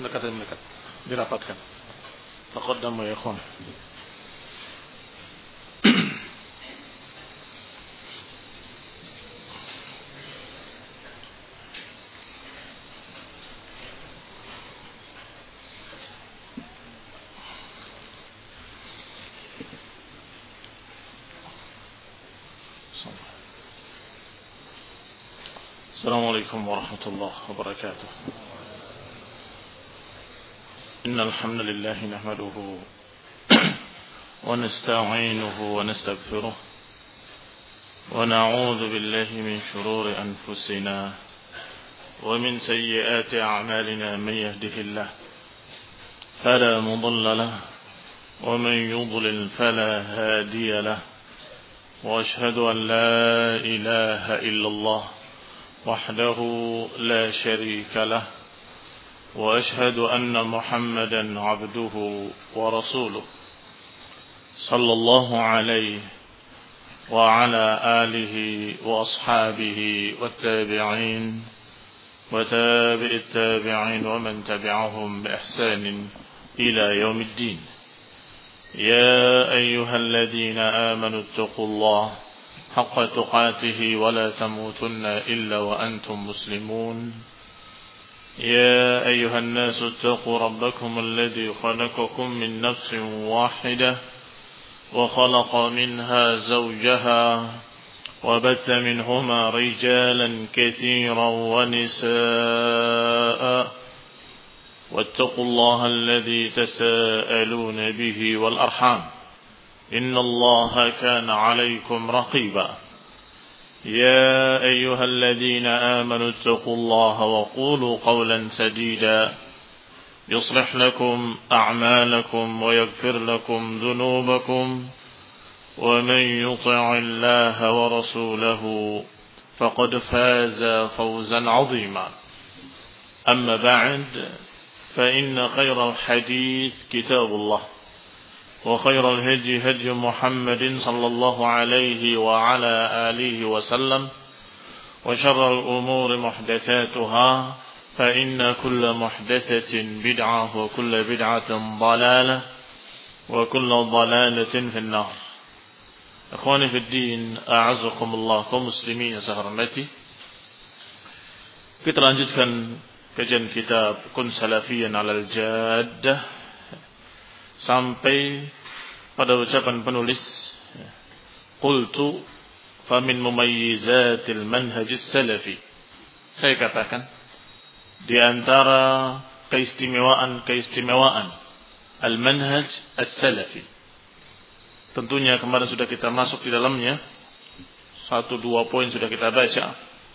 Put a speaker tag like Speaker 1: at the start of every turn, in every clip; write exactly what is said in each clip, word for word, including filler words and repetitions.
Speaker 1: mendekat mendekat. Dirapatkan. Taqaddamu ya ikhwan. السلام عليكم ورحمة الله وبركاته. إن الحمد لله نحمده ونستعينه ونستغفره ونعوذ بالله من شرور أنفسنا ومن سيئات أعمالنا. من يهده الله فلا مضل له ومن يضلل فلا هادي له، وأشهد أن لا إله إلا الله وحده لا شريك له، وأشهد أن محمدا عبده ورسوله صلى الله عليه وعلى آله وأصحابه والتابعين وتابع التابعين ومن تبعهم بإحسان إلى يوم الدين. يا أيها الذين آمنوا اتقوا الله حق تقاته ولا تموتن إلا وأنتم مسلمون. يا أيها الناس اتقوا ربكم الذي خلقكم من نفس واحدة وخلق منها زوجها وبث منهما رجالا كثيرا ونساء، واتقوا الله الذي تساءلون به والأرحام إن الله كان عليكم رقيبا. يا أيها الذين آمنوا اتقوا الله وقولوا قولا سديدا يصلح لكم أعمالكم ويغفر لكم ذنوبكم، ومن يطع الله ورسوله فقد فاز فوزا عظيما. أما بعد، فإن خير الحديث كتاب الله، وخير الهدي هدي محمد صلى الله عليه وعلى آله وسلم، وشر الأمور محدثاتها، فإن كل محدثة بدعة وكل بدعة ضلالة وكل ضلالة في النار. إخواني في الدين، أعزكم الله kaum muslimin yang saya hormati. Kita lanjutkan kajian kitab Kun Salafiyan 'alal Jaddah sampai pada ucapan penulis, qultu famin mumayyizatil manhajis salafi. Saya katakan di antara keistimewaan-keistimewaan al-manhaj as-salafi. Tentunya kemarin sudah kita masuk di dalamnya, satu dua poin sudah kita baca.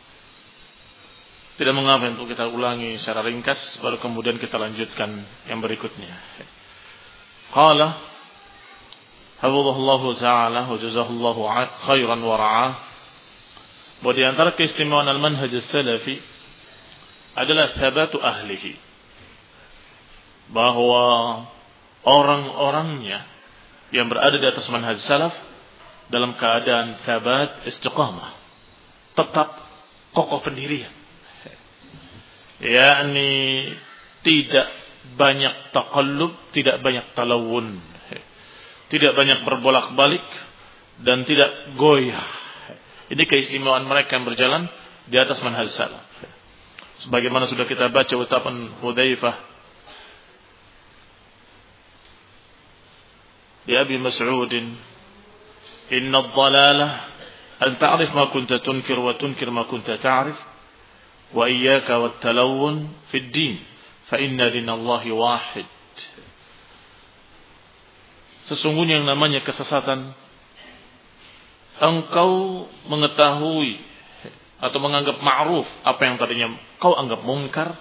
Speaker 1: Tidak mengapa untuk kita ulangi secara ringkas, baru kemudian kita lanjutkan yang berikutnya. Qala hafizahullahu ta'ala wa jazahullahu khairan wa ra'ah. Bahwa di antara keistimewaan al-manhaj as-salafi adalah thabatu ahlihi, bahwa orang-orangnya yang berada di atas manhaj salaf dalam keadaan thabat istiqamah, tetap kokoh pendirian, yakni tidak banyak taqallub, tidak banyak talawun, tidak banyak berbolak-balik, dan tidak goyah. Ini keistimewaan mereka yang berjalan di atas manhaj salaf. Sebagaimana sudah kita baca ucapan Hudzaifah di Abi Mas'ud, "Inna ad-dhalalah an ta'rif ma kunta tunkir wa tunkir ma kunta ta'rif, wa iyyaka wat-talawun fi ad-din, fa inna dinallahi wahid." Sesungguhnya yang namanya kesesatan, engkau mengetahui atau menganggap ma'ruf apa yang tadinya kau anggap munkar,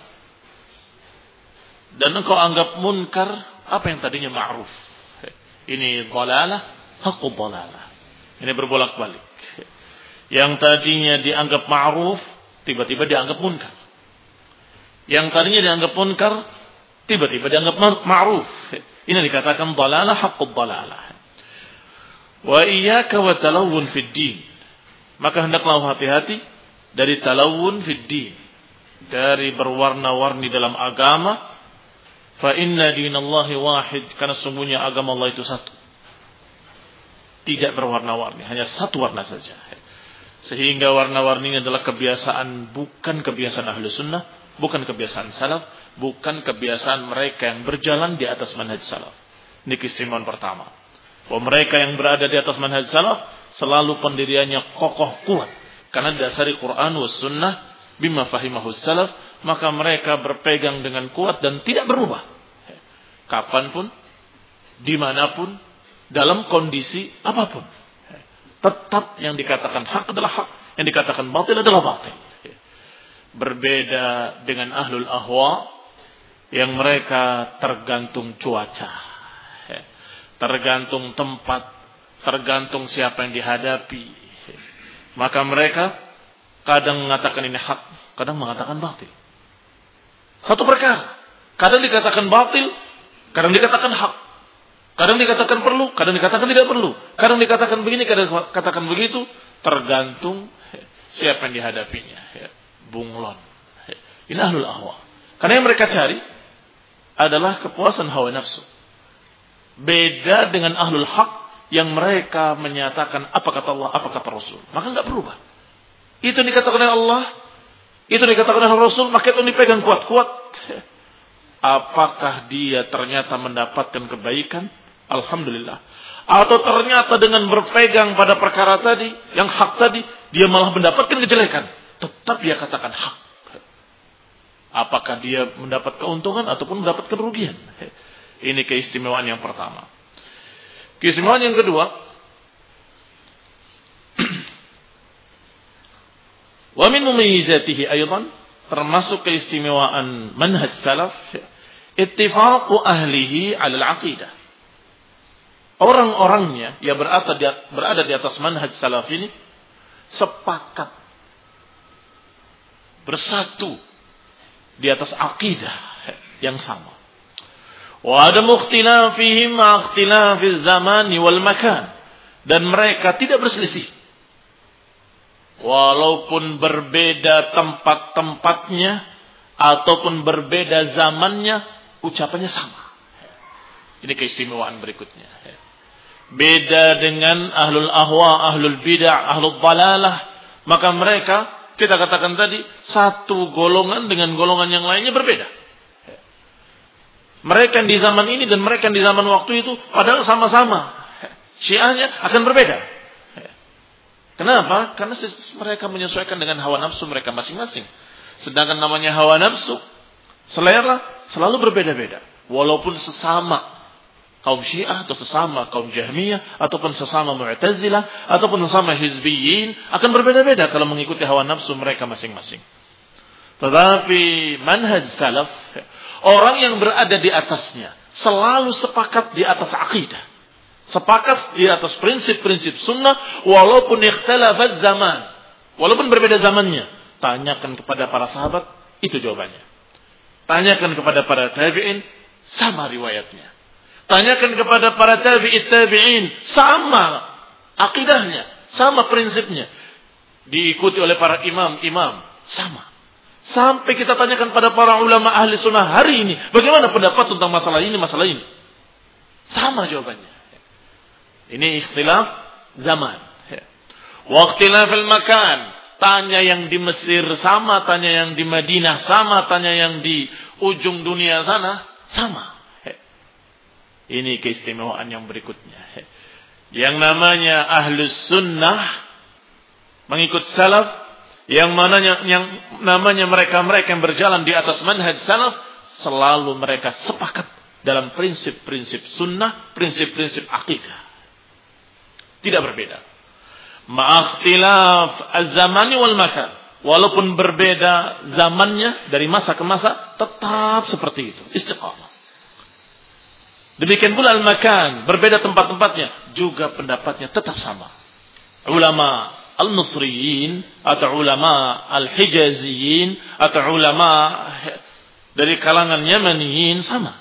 Speaker 1: dan engkau anggap munkar apa yang tadinya ma'ruf. Ini dhalalah, haqqu dhalalah. Ini berbolak-balik. Yang tadinya dianggap ma'ruf, tiba-tiba dianggap munkar. Yang tadinya dianggap munkar, tiba-tiba dianggap ma'ruf. Ini dikatakan dhalalah, haqqu dhalalah. Wa iyyaka wa talawun fid din. Maka hendaklah hati-hati dari talawun fid din, dari berwarna-warni dalam agama, Fa inna dinallahi wahid, karena sungguhnya agama Allah itu satu. Tidak berwarna-warni, hanya satu warna saja. Sehingga warna-warninya adalah kebiasaan, bukan kebiasaan ahlu sunnah, bukan kebiasaan salaf, bukan kebiasaan mereka yang berjalan di atas manhaj salaf. Ini keistimewaan pertama. Bahwa mereka yang berada di atas manhaj salaf selalu pendiriannya kokoh kuat. Karena dasari Quran was sunnah bima fahimahu salaf, maka mereka berpegang dengan kuat dan tidak berubah. Kapanpun, dimanapun, dalam kondisi apapun. Tetap yang dikatakan hak adalah hak, yang dikatakan batil adalah batil. Berbeda dengan ahlul ahwa yang mereka tergantung cuaca, tergantung tempat, tergantung siapa yang dihadapi. Maka mereka kadang mengatakan ini hak, kadang mengatakan batil. Satu perkara, kadang dikatakan batil, kadang dikatakan hak. Kadang dikatakan perlu, kadang dikatakan tidak perlu. Kadang dikatakan begini, kadang dikatakan begitu. Tergantung siapa yang dihadapinya. Bunglon. Ini ahlul ahwa. Karena yang mereka cari adalah kepuasan hawa nafsu. Beda dengan ahlul haq yang mereka menyatakan apa kata Allah, apa kata Rasul. Maka enggak berubah. Itu dikatakan oleh Allah, itu dikatakan oleh Rasul, maka itu dipegang kuat-kuat. Apakah dia ternyata mendapatkan kebaikan? Alhamdulillah. Atau ternyata dengan berpegang pada perkara tadi, yang hak tadi, dia malah mendapatkan kejelekan. Tetap dia katakan hak. Apakah dia mendapat keuntungan ataupun mendapat kerugian? Ini keistimewaan yang pertama. Keistimewaan yang kedua, wa min mumayyizatihi aydan, termasuk keistimewaan manhaj salaf, ittifaqu ahlihi 'ala al-'aqidah. Orang-orangnya yang berada di, berada di atas manhaj salaf ini sepakat, bersatu di atas akidah yang sama. Wa adamu ikhtilafihim ma ikhtilafiz zamani wal makan, dan mereka tidak berselisih. Walaupun berbeda tempat-tempatnya ataupun berbeda zamannya, ucapannya sama. Ini keistimewaan berikutnya. Beda dengan ahlul ahwa, ahlul bid'ah, ahlul dalalah, maka mereka, kita katakan tadi, satu golongan dengan golongan yang lainnya berbeda. Mereka yang di zaman ini dan mereka yang di zaman waktu itu padahal sama-sama. Syiahnya akan berbeda. Kenapa? Karena mereka menyesuaikan dengan hawa nafsu mereka masing-masing. Sedangkan namanya hawa nafsu, selera selalu berbeda-beda. Walaupun sesama kaum Syiah atau sesama kaum Jahmiyah ataupun sesama Mu'tazilah ataupun sesama Hizbiyin akan berbeda-beda kalau mengikuti hawa nafsu mereka masing-masing. Tetapi manhaj salaf, orang yang berada di atasnya selalu sepakat di atas akidah, sepakat di atas prinsip-prinsip sunnah, walaupun ikhtilafat zaman, walaupun berbeda zamannya. Tanyakan kepada para sahabat, itu jawabannya. Tanyakan kepada para tabi'in, sama riwayatnya. Tanyakan kepada para tabi'it tabi'in, sama akidahnya, sama prinsipnya. Diikuti oleh para imam-imam, sama. Sampai kita tanyakan pada para ulama ahli sunnah hari ini, bagaimana pendapat tentang masalah ini, masalah ini. Sama jawabannya. Ini ikhtilaf zaman. Wa ikhtilafil makan. Tanya yang di Mesir sama, tanya yang di Madinah sama, tanya yang di ujung dunia sana sama. Ini keistimewaan yang berikutnya. Yang namanya ahlus sunnah, mengikut salaf, yang mananya yang namanya mereka-mereka yang berjalan di atas manhaj salaf, selalu mereka sepakat dalam prinsip-prinsip sunnah, prinsip-prinsip akidah. Tidak berbeda. Ma'akhtilaf az-zamani wal makan. Walaupun berbeda zamannya dari masa ke masa, tetap seperti itu. Istiqamah. Demikian pula al-makan, berbeda tempat-tempatnya, juga pendapatnya tetap sama. Ulama al-Nusriyin atau ulama al-Hijaziyin atau ulama dari kalangan Yamaniyin sama.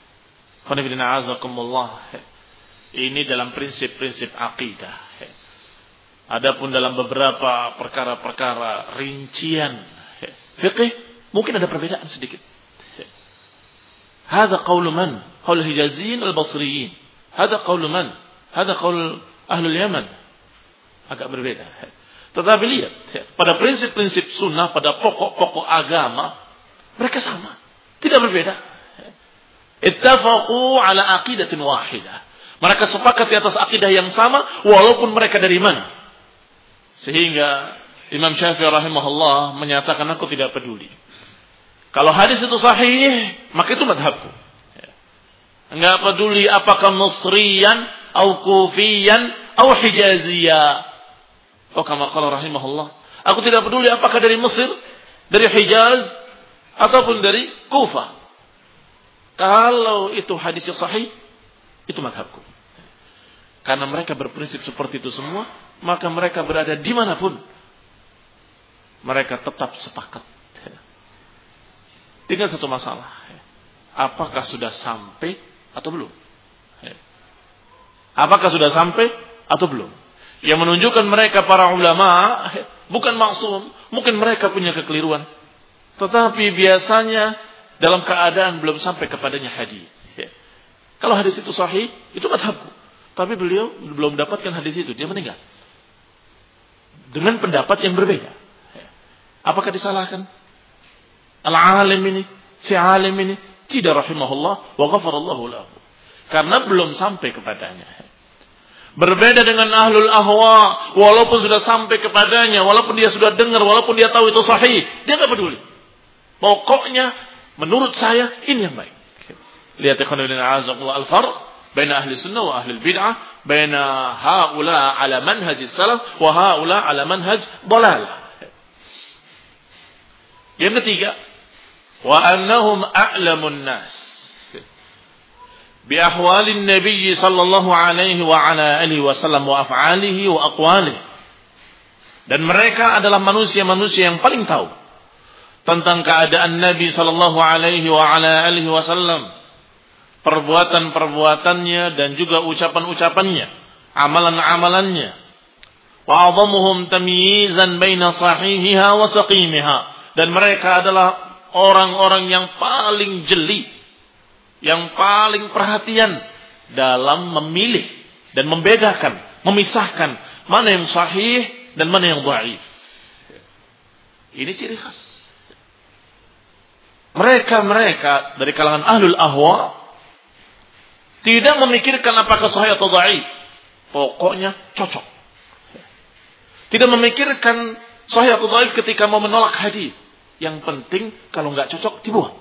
Speaker 1: Ini dalam prinsip-prinsip akidah. Adapun dalam beberapa perkara-perkara rincian fikih, mungkin ada perbedaan sedikit. Hada qaulu man? Qaul Hijaziyin al-Basriyin. Hada qaulu man? Hada qaul Ahlul Yaman. Agak berbeda. Tetapi lihat, pada prinsip-prinsip sunnah, pada pokok-pokok agama, mereka sama. Tidak berbeda. Ittafaqu ala aqidatin wahidah. Mereka sepakat di atas akidah yang sama, walaupun mereka dari mana. Sehingga Imam Syafi'i rahimahullah menyatakan, aku tidak peduli. Kalau hadis itu sahih, maka itu madhabku. Enggak peduli apakah Misriyan, atau Kufiyan, atau Hijaziya. Oh, kama qala rahimahullah. Aku tidak peduli apakah dari Mesir, dari Hijaz, ataupun dari Kufah. Kalau itu hadis yang sahih, itu madhabku. Karena mereka berprinsip seperti itu semua, maka mereka berada dimanapun, mereka tetap sepakat. Tinggal satu masalah. Apakah sudah sampai atau belum? Apakah sudah sampai atau belum? Yang menunjukkan mereka para ulama bukan maksum. Mungkin mereka punya kekeliruan. Tetapi biasanya dalam keadaan belum sampai kepadanya hadis. Kalau hadis itu sahih, itu madhabku. Tapi beliau belum dapatkan hadis itu. Dia meninggal. Dengan pendapat yang berbeda. Apakah disalahkan? Al-alim ini, si alim ini, tidak rahimahullah wa ghafarallahu lahu. Karena belum sampai kepadanya. Berbeda dengan ahlul ahwa, walaupun sudah sampai kepadanya, walaupun dia sudah dengar, walaupun dia tahu itu sahih, dia tidak peduli. Pokoknya, menurut saya, ini yang baik. Lihat ikhwan fillah a'azakumullah al-farq baina ahli sunnah wa ahli bid'ah, baina haula ala manhaj salaf wa haula ala manhaj dalalah. Yang ketiga, wa annahum a'lamun nas bi ahwalin nabiy sallallahu alaihi wa ala alihi wasallam wa af'alihi wa aqwalihi. Dan mereka adalah manusia-manusia yang paling tahu tentang keadaan Nabi sallallahu alaihi wa ala alihi wasallam, perbuatan-perbuatannya dan juga ucapan-ucapannya, amalan-amalannya. Wa 'adhamuhum tamyizan baina sahihiha wa saqimiha. Dan mereka adalah orang-orang yang paling jeli, yang paling perhatian dalam memilih dan membedakan, memisahkan mana yang sahih dan mana yang dhaif. Ini ciri khas. Mereka-mereka dari kalangan ahlul ahwa tidak memikirkan apakah sahih atau dhaif. Pokoknya cocok. Tidak memikirkan sahih atau dhaif ketika mau menolak hadis. Yang penting kalau enggak cocok dibuang.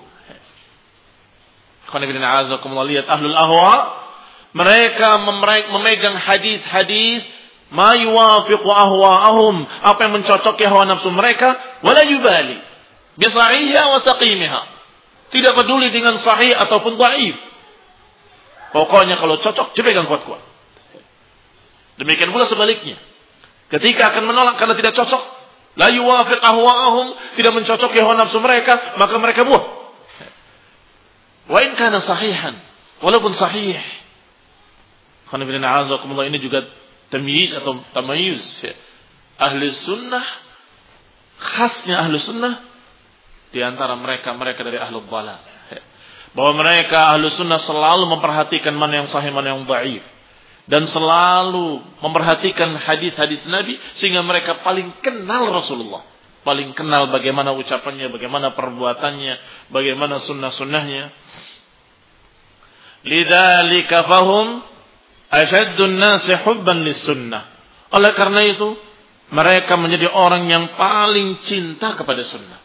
Speaker 1: Lihat ahlul ahwa, mereka memegang hadis-hadis ma yuwafiqu ahwa'ahum, apa yang mencocoki hawa nafsu mereka, wala yubali bi sahihiha wa saqimiha. Tidak peduli dengan sahih ataupun dhaif. Pokoknya kalau cocok dipegang kuat-kuat. Demikian pula sebaliknya. Ketika akan menolak karena tidak cocok, la yuwafiq ahwa'ahum, tidak mencocoki hawa nafsu mereka, maka mereka buang. Wa in kana sahihan, walaupun sahih. Ini juga tamyiz atau tamayuz. Ahli sunnah, khasnya ahli sunnah di antara mereka mereka dari ahli dhalal. Bahwa mereka ahli sunnah selalu memperhatikan mana yang sahih, mana yang dhaif, dan selalu memperhatikan hadis-hadis Nabi sehingga mereka paling kenal Rasulullah, paling kenal bagaimana ucapannya, bagaimana perbuatannya, bagaimana sunnah-sunnahnya. Lidzalika fahum ashaddun nasi hubban lis-sunnah. Oleh karena itu, mereka menjadi orang yang paling cinta kepada sunnah.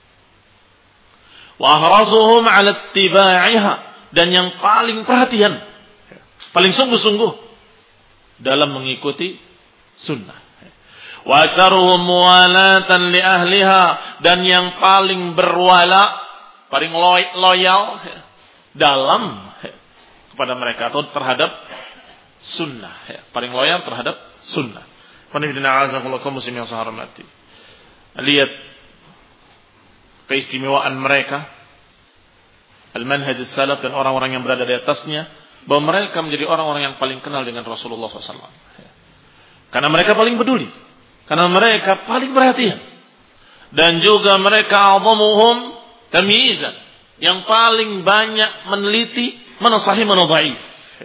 Speaker 1: Wa ahrazuhum 'ala ittiba'iha, dan yang paling perhatian, paling sungguh-sungguh dalam mengikuti sunnah. Wa aktsaruhum muwalatan li ahliha, dan yang paling berwala, paling loyal dalam kepada mereka atau terhadap sunnah, ya, paling loyal terhadap sunnah. Lihat keistimewaan mereka, al-manhaj salaf dan orang-orang yang berada di atasnya, bahwa mereka menjadi orang-orang yang paling kenal dengan Rasulullah shallallahu alaihi wasallam. Karena mereka paling peduli, karena mereka paling perhatian, dan juga mereka a'dhamuhum tamyizan, yang paling banyak meneliti mana sahih mana dhaif.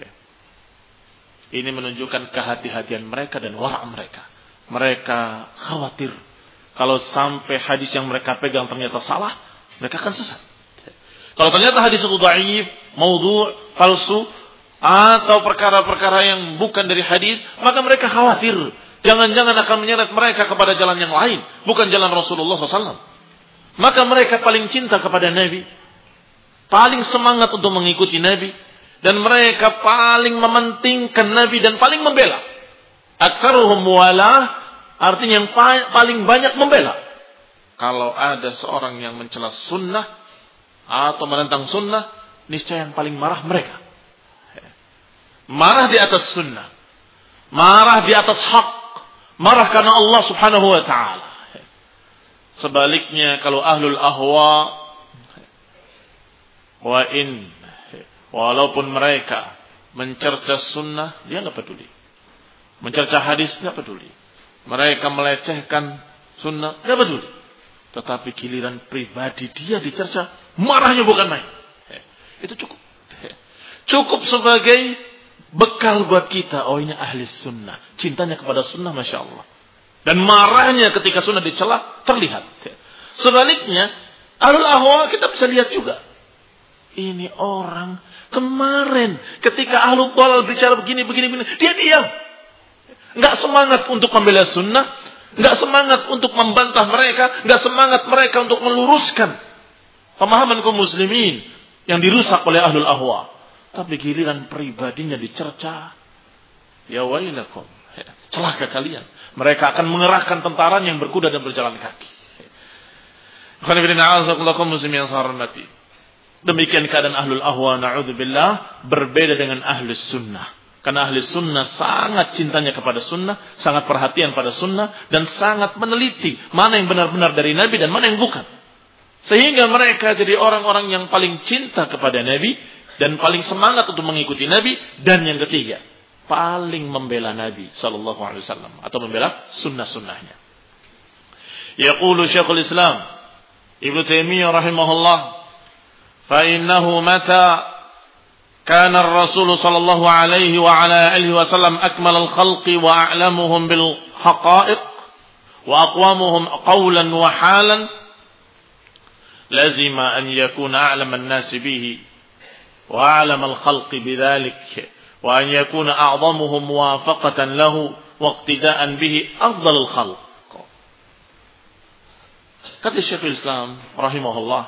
Speaker 1: Ini menunjukkan kehati-hatian mereka dan wara' mereka. Mereka khawatir kalau sampai hadis yang mereka pegang ternyata salah, mereka akan sesat. Kalau ternyata hadis itu dhaif, maudhu', palsu, atau perkara-perkara yang bukan dari hadis, maka mereka khawatir jangan-jangan akan menyeret mereka kepada jalan yang lain, bukan jalan Rasulullah shallallahu alaihi wasallam. Maka mereka paling cinta kepada Nabi, paling semangat untuk mengikuti Nabi, dan mereka paling mementingkan Nabi dan paling membela. Aktsaruhum muwalah, artinya yang paling banyak membela. Kalau ada seorang yang mencela sunnah atau menentang sunnah, niscaya yang paling marah mereka. Marah di atas sunnah, marah di atas hak, marah karena Allah subhanahu wa ta'ala. Sebaliknya kalau ahlul ahwa, wa in, walaupun mereka mencerca sunnah, dia nggak peduli. Mencerca hadis nggak peduli. Mereka melecehkan sunnah nggak peduli. Tetapi giliran pribadi dia dicerca, marahnya bukan main. Itu cukup. Cukup sebagai bekal buat kita. Oh, ini ahli sunnah, cintanya kepada sunnah, masya Allah. Dan marahnya ketika sunnah dicela terlihat. Sebaliknya, ahlul ahwa kita bisa lihat juga. Ini orang kemarin ketika ahlul dhalal bicara begini, begini, begini, dia diam. Enggak semangat untuk membela sunnah, enggak semangat untuk membantah mereka, enggak semangat mereka untuk meluruskan pemahaman kaum muslimin yang dirusak oleh ahlul ahwa. Tapi giliran pribadinya dicerca, ya wailakum, celaka kalian. Mereka akan mengerahkan tentara yang berkuda dan berjalan kaki. Demikian keadaan ahlul ahwa, na'udzubillah, berbeda dengan ahlus sunnah. Karena ahli sunnah sangat cintanya kepada sunnah, sangat perhatian pada sunnah, dan sangat meneliti mana yang benar-benar dari Nabi dan mana yang bukan. Sehingga mereka jadi orang-orang yang paling cinta kepada Nabi dan paling semangat untuk mengikuti Nabi. Dan yang ketiga, paling membela Nabi sallallahu alaihi wasallam atau membela sunnah-sunnahnya. Yaqulu Syekhul Islam Ibnu Taimiyah rahimahullah, fa innahu mata كان الرسول صلى الله عليه وعلى آله وسلم أكمل الخلق وأعلمهم بالحقائق وأقوامهم قولا وحالا لازم أن يكون أعلم الناس به وأعلم الخلق بذلك وأن يكون أعظمهم موافقة له واقتداء به أفضل الخلق. Kata Syekhul Islam rahimahullah,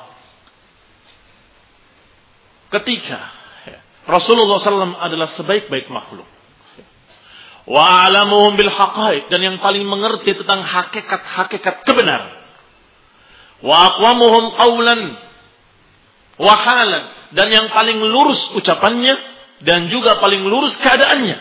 Speaker 1: ketika Rasulullah shallallahu alaihi wasallam adalah sebaik-baik makhluk. Wa a'lamuhum bil haqaiq, dan yang paling mengerti tentang hakikat-hakikat kebenaran. Wa aqwamuhum qawlan wa halan, dan yang paling lurus ucapannya dan juga paling lurus keadaannya.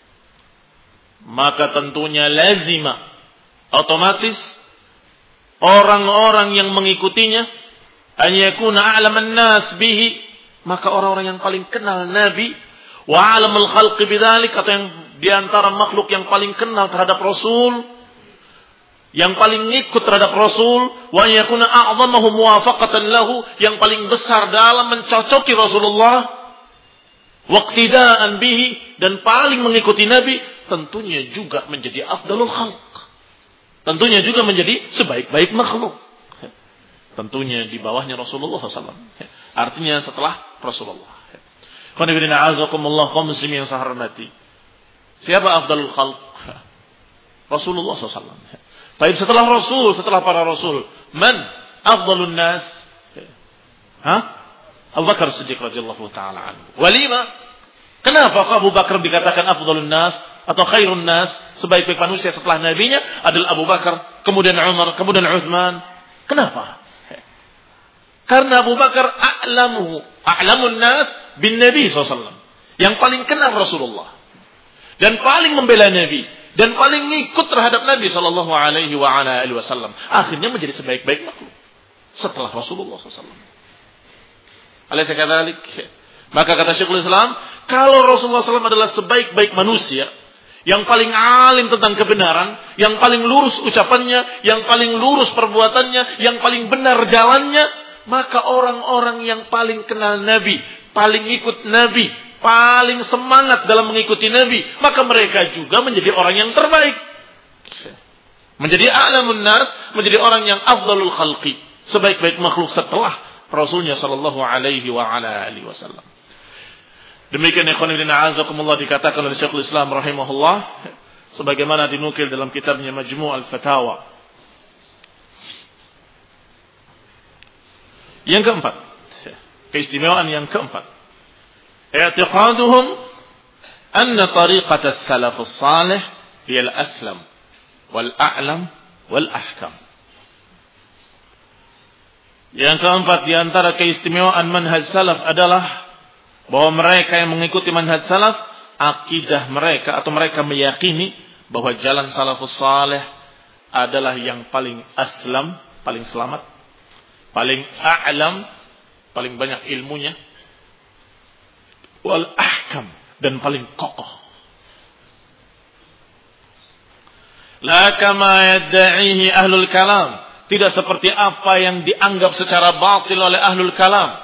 Speaker 1: Maka tentunya lazima, otomatis orang-orang yang mengikutinya an yakuna a'laman nas bihi, maka orang-orang yang paling kenal Nabi, wa alamul khalqi bidzalik, atau yang diantara makhluk yang paling kenal terhadap Rasul, yang paling ikut terhadap Rasul, wa yakuna a'zamahu muwafaqatan lahu, yang paling besar dalam mencocoki Rasulullah, waqtidaan bihi, dan paling mengikuti Nabi, tentunya juga menjadi afdalul khalq. Tentunya juga menjadi sebaik-baik makhluk. Tentunya di bawahnya Rasulullah shallallahu alaihi wasallam. Artinya setelah Rasulullah. Qanibina azakumullah kaum muslimin yang saya hormati. Siapa afdalul khalq? Rasulullah shallallahu alaihi wasallam. Baik, setelah Rasul, setelah para Rasul, man afdalun nas? Hah? Abu Bakar Siddiq radhiyallahu taala anhu. Walima? Kenapa Abu Bakar dikatakan afdalun nas atau khairun nas, sebaik-baik manusia setelah nabinya adalah Abu Bakar, kemudian Umar, kemudian Uthman? Kenapa? Karena Abu Bakar a'lamuhu, a'lamun nas bin Nabi shallallahu alaihi wasallam, yang paling kenal Rasulullah dan paling membela Nabi dan paling ngikut terhadap Nabi sallallahu alaihi wa ala alihi wasallam. Akhirnya menjadi sebaik-baik makhluk setelah Rasulullah sallallahu alaihi wasallam. Alaysa kadzalik? Maka kata Syekhul Islam, kalau Rasulullah sallallahu alaihi wasallam adalah sebaik-baik manusia, yang paling alim tentang kebenaran, yang paling lurus ucapannya, yang paling lurus perbuatannya, yang paling benar jalannya, maka orang-orang yang paling kenal Nabi, paling ikut Nabi, paling semangat dalam mengikuti Nabi, maka mereka juga menjadi orang yang terbaik. Menjadi a'lamun nas, menjadi orang yang afdalul khalqi, sebaik-baik makhluk setelah Rasulnya sallallahu alaihi wa ala alihi wasallam. Demikian ikhwan fillah azakumullah dikatakan oleh Syekhul Islam rahimahullah sebagaimana dinukil dalam kitabnya Majmu' al-Fatawa. Yang keempat, keistimewaan yang keempat, i'tiqaduhum anna tariqat as-salaf as-salih hiya al-aslam wal-a'lam wal-ahkam. Yang keempat di antara keistimewaan manhaj salaf adalah bahwa mereka yang mengikuti manhaj salaf, akidah mereka atau mereka meyakini bahwa jalan salafus salih adalah yang paling aslam, paling selamat, paling a'lam, paling banyak ilmunya, wal ahkam, dan paling kokoh. La kama yadda'ihi ahlul kalam, tidak seperti apa yang dianggap secara batil oleh ahlul kalam.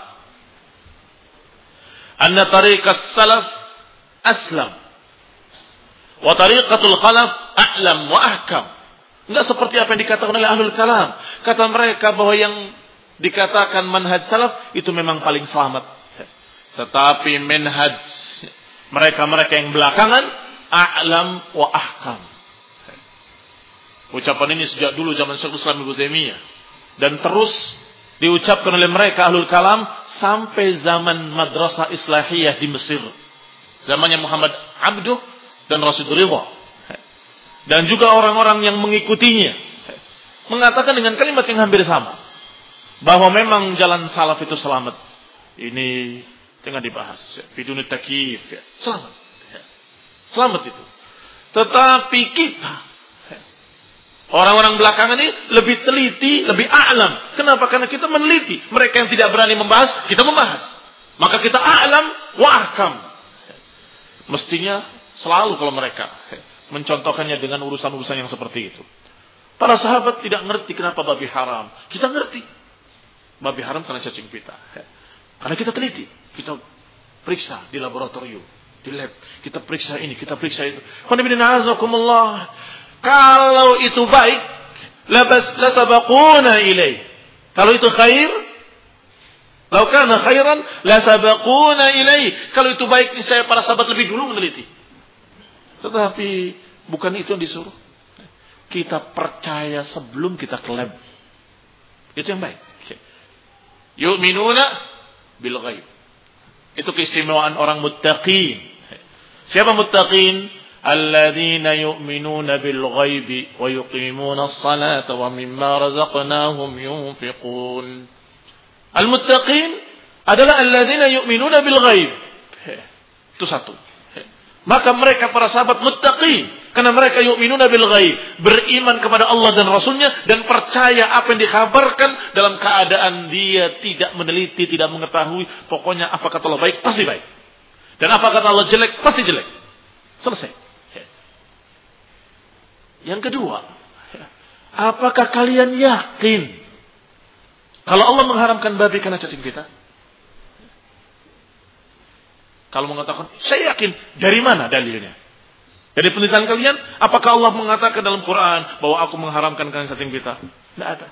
Speaker 1: Anna tariqas salaf aslam wa tariqatul khalaf a'lam wa ahkam. Enggak seperti apa yang dikatakan oleh ahlul kalam. Kata mereka bahwa yang dikatakan manhaj salaf itu memang paling selamat. Tetapi manhaj mereka-mereka yang belakangan a'lam wa ahkam. Ucapan ini sejak dulu zaman Syekhul Islam Ibnu Taimiyah dan terus diucapkan oleh mereka ahlul kalam sampai zaman madrasah islahiyah di Mesir. Zamannya Muhammad Abduh dan Rasid Ridha. Dan juga orang-orang yang mengikutinya mengatakan dengan kalimat yang hampir sama, bahwa memang jalan salaf itu selamat. Ini jangan dibahas. Bidun takyif. Selamat. Selamat itu. Tetapi kita, orang-orang belakangan ini lebih teliti, lebih a'lam. Kenapa? Karena kita meneliti. Mereka yang tidak berani membahas, kita membahas. Maka kita a'lam wa ahkam. Mestinya selalu kalau mereka mencontohkannya dengan urusan-urusan yang seperti itu. Para sahabat tidak ngerti kenapa babi haram. Kita ngerti. Babi haram karena cacing pita. Karena kita teliti. Kita periksa di laboratorium, di lab. Kita periksa ini, kita periksa itu. Kalau itu baik, labas lasabaquna ilaih. Kalau itu khair, law kana khairan lasabaquna ilaih. Kalau itu baik, saya para sahabat lebih dulu meneliti. Tetapi bukan itu yang disuruh. Kita percaya sebelum kita ke lab. Itu yang baik. Yu'minuna bil ghaib. Itu keistimewaan orang muttaqin. Siapa muttaqin? Alladzina yu'minuna bil ghaibi wa yuqimuna as-salata wa mimma razaqnahum yunfiqun. Al-muttaqin adalah alladzina yu'minuna bil ghaib. Itu satu. Maka mereka para sahabat muttaqin karena mereka yu'minuna bil ghaib, beriman kepada Allah dan Rasulnya dan percaya apa yang dikabarkan dalam keadaan dia tidak meneliti, tidak mengetahui. Pokoknya apa kata Allah baik pasti baik, dan apa kata Allah jelek pasti jelek. Selesai. Yang kedua, apakah kalian yakin kalau Allah mengharamkan babi karena cacing pita? Kalau mengatakan, saya yakin, dari mana dalilnya? Dari penelitian kalian, apakah Allah mengatakan dalam Quran bahwa aku mengharamkan karena cacing pita? Tidak ada.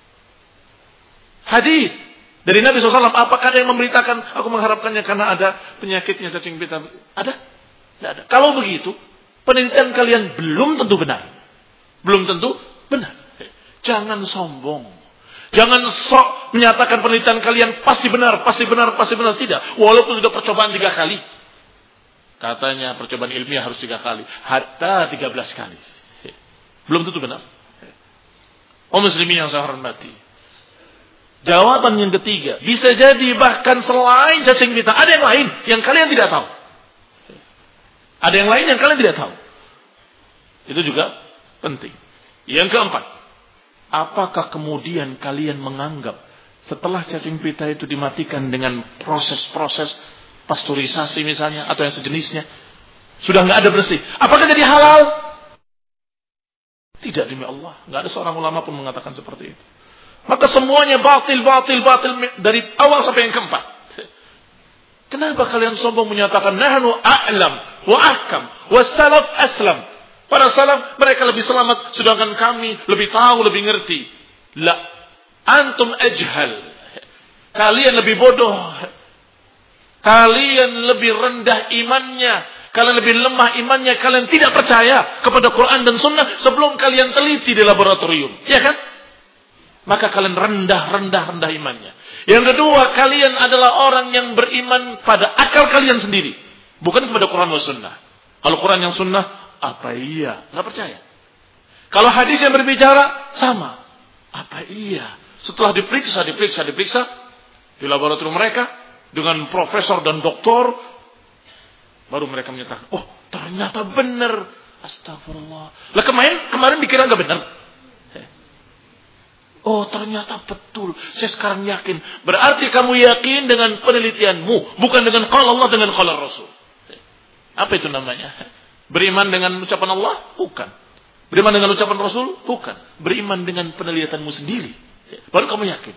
Speaker 1: Hadis dari Nabi shallallahu alaihi wasallam, apakah ada yang memberitakan aku mengharamkannya karena ada penyakitnya cacing pita? Ada? Tidak ada. Kalau begitu, penelitian kalian belum tentu benar. Belum tentu benar. Jangan sombong. Jangan sok menyatakan penelitian kalian pasti benar, pasti benar, pasti benar. Tidak. Walaupun sudah percobaan tiga kali. Katanya percobaan ilmiah harus tiga kali. Hatta tiga belas kali. Belum tentu benar. Oh muslimin yang saya hormati. Jawaban yang ketiga. Bisa jadi bahkan selain cacing pita. Ada yang lain yang kalian tidak tahu. Ada yang lain yang kalian tidak tahu. Itu juga penting. Yang keempat, apakah kemudian kalian menganggap setelah cacing pita itu dimatikan dengan proses-proses pasteurisasi misalnya atau yang sejenisnya, sudah nggak ada bersih, apakah jadi halal? Tidak, demi Allah, nggak ada seorang ulama pun mengatakan seperti itu. Maka semuanya batil, batil, batil dari awal sampai yang keempat. Kenapa kalian sombong menyatakan nahnu a'lam wa ahkam wa salaf aslam? Para salaf mereka lebih selamat, sedangkan kami lebih tahu, lebih ngerti. La, antum ajhal. Kalian lebih bodoh. Kalian lebih rendah imannya. Kalian lebih lemah imannya. Kalian tidak percaya kepada Quran dan Sunnah sebelum kalian teliti di laboratorium. Ya kan? Maka kalian rendah, rendah, rendah imannya. Yang kedua, kalian adalah orang yang beriman pada akal kalian sendiri. Bukan kepada Quran dan Sunnah. Kalau Quran yang Sunnah, apa iya? Nggak percaya. Kalau hadis yang berbicara, sama. Apa iya? Setelah diperiksa, diperiksa, diperiksa, di laboratorium mereka, dengan profesor dan doktor, baru mereka menyatakan, oh ternyata benar. Astagfirullah. Lah kemarin, kemarin dikira nggak benar. Oh ternyata betul. Saya sekarang yakin. Berarti kamu yakin dengan penelitianmu. Bukan dengan qala Allah, dengan qala Rasul. Apa itu namanya? Beriman dengan ucapan Allah? Bukan. Beriman dengan ucapan Rasul? Bukan. Beriman dengan penelitianmu sendiri. Baru kamu yakin.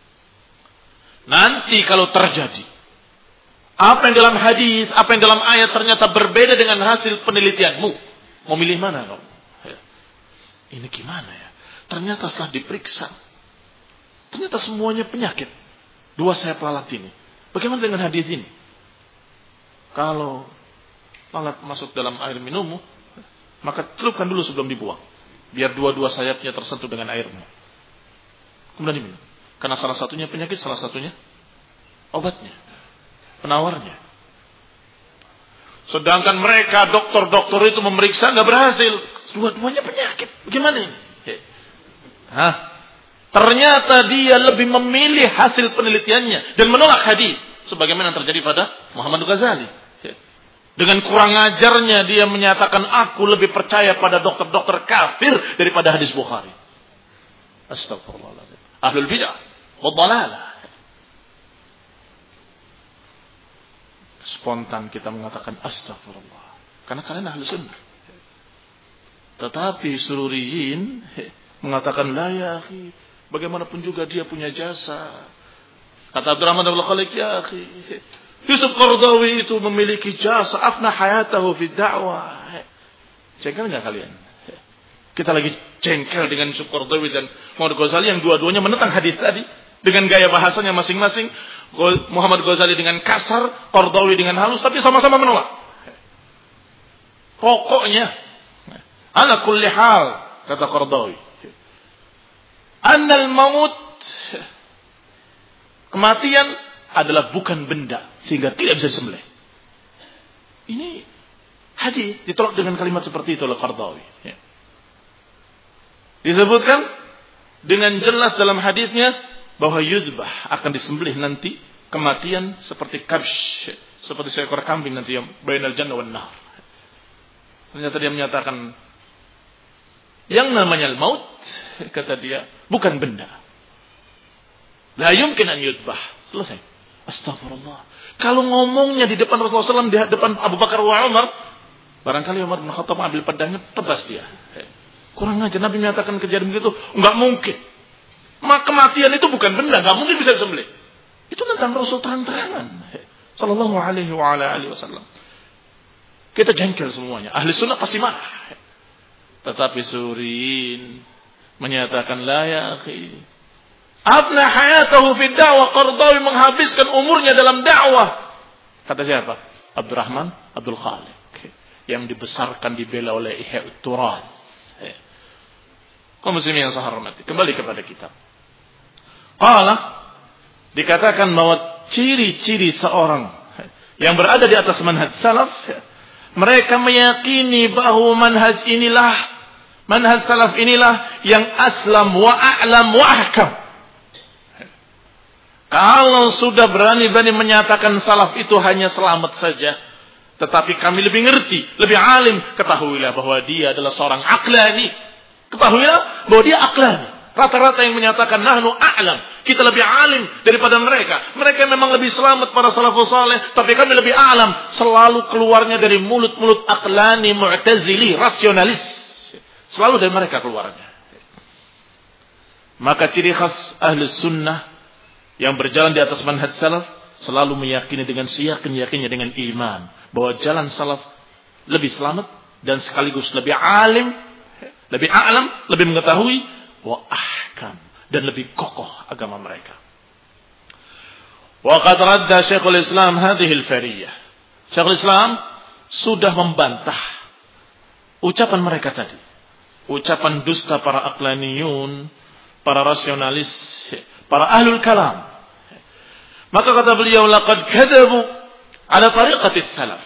Speaker 1: Nanti kalau terjadi apa yang dalam hadis, apa yang dalam ayat ternyata berbeda dengan hasil penelitianmu, mau milih mana kamu? Ini gimana ya? Ternyata setelah diperiksa, ternyata semuanya penyakit. Dua sayap lalat ini. Bagaimana dengan hadis ini? Kalau lalat masuk dalam air minummu, maka celupkan dulu sebelum dibuang. Biar dua-dua sayapnya tersentuh dengan airmu. Kemudian diminum. Karena salah satunya penyakit, salah satunya obatnya, penawarnya. Sedangkan mereka, dokter-dokter itu memeriksa, nggak berhasil. Dua-duanya penyakit. Bagaimana ini? Hah? Ternyata dia lebih memilih hasil penelitiannya dan menolak hadis, sebagaimana yang terjadi pada Muhammad Ghazali. Dengan kurang ajarnya dia menyatakan aku lebih percaya pada dokter-dokter kafir daripada hadis Bukhari. Astagfirullahaladzim. Ahlul bid'ah wa dhalalah. Spontan kita mengatakan astagfirullah karena kalian ahli sunnah. Tetapi sururiyin mengatakan la ya akhi, bagaimanapun juga dia punya jasa. Kata Abdurrahman bin Khalid, ya akhi, Yusuf Qaradawi itu memiliki jasa, afna hayatahu fi da'wah. Jengkel enggak kalian? Kita lagi jengkel dengan Yusuf Qaradawi dan Muhammad Ghazali yang dua-duanya menentang hadis tadi dengan gaya bahasanya masing-masing. Muhammad Ghazali dengan kasar, Qaradawi dengan halus, tapi sama-sama menolak. Pokoknya ala kulli hal, kata Qaradawi, annal maut, kematian adalah bukan benda sehingga tidak bisa disembelih. Ini hadis ditolak dengan kalimat seperti itu oleh Qaradawi. Ya. Disebutkan dengan jelas dalam hadisnya bahwa yuzbah akan disembelih nanti kematian seperti kabsh, seperti seekor kambing nanti yang bainal jannah wan nar. Ternyata dia menyatakan yang namanya al-maut, kata dia, bukan benda. La yumkin an yudbah. Selesai. Astagfirullah. Kalau ngomongnya di depan Rasulullah shallallahu alaihi wasallam, di depan Abu Bakar wa Umar, barangkali Umar bin Khattab ambil pedangnya, tebas dia. Kurang aja Nabi menyatakan kejadian begitu, enggak mungkin. Maka kematian itu bukan benda, enggak mungkin bisa disembelih. Itu tentang Rasul terang-terangan. Sallallahu alaihi wa ala alihi wasallam. Kita jengkel semuanya. Ahli sunnah pasti marah. Tetapi Surin menyatakan la ya akhi, abna hayatahu fi da'wah. Qaradawi menghabiskan umurnya dalam dakwah. Kata siapa? Abdurrahman Abdul Khaliq yang dibesarkan dibela oleh Ihya Turan. Kaum muslimin yang saya hormati, kembali kepada kitab. Qala, dikatakan bahwa ciri-ciri seorang yang berada di atas manhaj salaf, mereka meyakini bahwa manhaj inilah, manhaj salaf inilah yang aslam wa a'lam wa ahkam. Kalau sudah berani-berani menyatakan salaf itu hanya selamat saja, tetapi kami lebih ngerti, lebih alim, ketahuilah bahwa dia adalah seorang aqlani. Ketahuilah bahwa dia aqlani. Rata-rata yang menyatakan nahnu a'lam, kita lebih alim daripada mereka. Mereka memang lebih selamat para salafus saleh, tapi kami lebih alam. Selalu keluarnya dari mulut-mulut aqlani, mu'tazili, rasionalis. Selalu dari mereka keluarnya. Maka ciri khas ahli sunnah yang berjalan di atas manhaj salaf selalu meyakini dengan seyakin-yakinnya dengan iman bahwa jalan salaf lebih selamat dan sekaligus lebih alim, lebih a'lam, lebih mengetahui wa ahkam dan lebih kokoh agama mereka. Wa qad radda Syekhul Islam hadhihi al-fariyah. Syekhul Islam sudah membantah ucapan mereka tadi. Ucapan dusta para aqlaniyun, para rasionalis, para ahlul kalam. Maka kata beliau, laqad kadzabu ala tariqatis salaf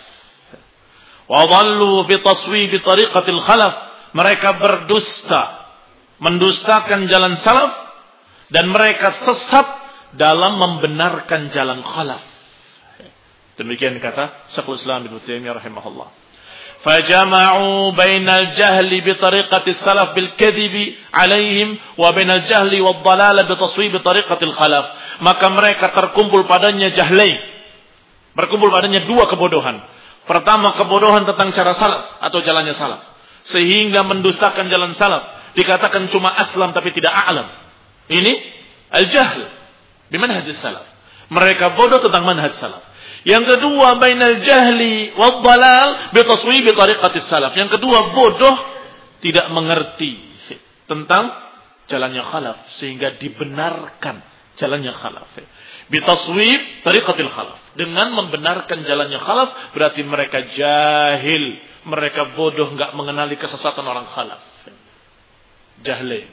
Speaker 1: wa dhallu fi taswib tariqatil khalaf. Mereka berdusta, mendustakan jalan salaf, dan mereka sesat dalam membenarkan jalan khalaf. Demikian kata Syekhul Islam Ibnu Taimiyah rahimahullah. Fajama'u bainal jahli bi tariqatis salaf bil kadhibi alaihim wa bainal jahli wad dhalal bi taswib tariqatil khalaf. Maka mereka terkumpul padanya jahlain. Berkumpul padanya dua kebodohan. Pertama, kebodohan tentang cara salaf atau jalannya salaf, sehingga mendustakan jalan salaf. Dikatakan cuma aslam tapi tidak a'lam. Ini al-jahl bi manhaj salaf. Mereka bodoh tentang manhaj salaf. Yang kedua, bainal jahli wad dhalal bi taswib tariqatis salaf. Yang kedua, bodoh tidak mengerti tentang jalannya khalaf sehingga dibenarkan jalannya khalaf. Bi taswib tariqatil khalaf. Dengan membenarkan jalannya khalaf berarti mereka jahil, mereka bodoh, enggak mengenali kesesatan orang khalaf. Jahlain.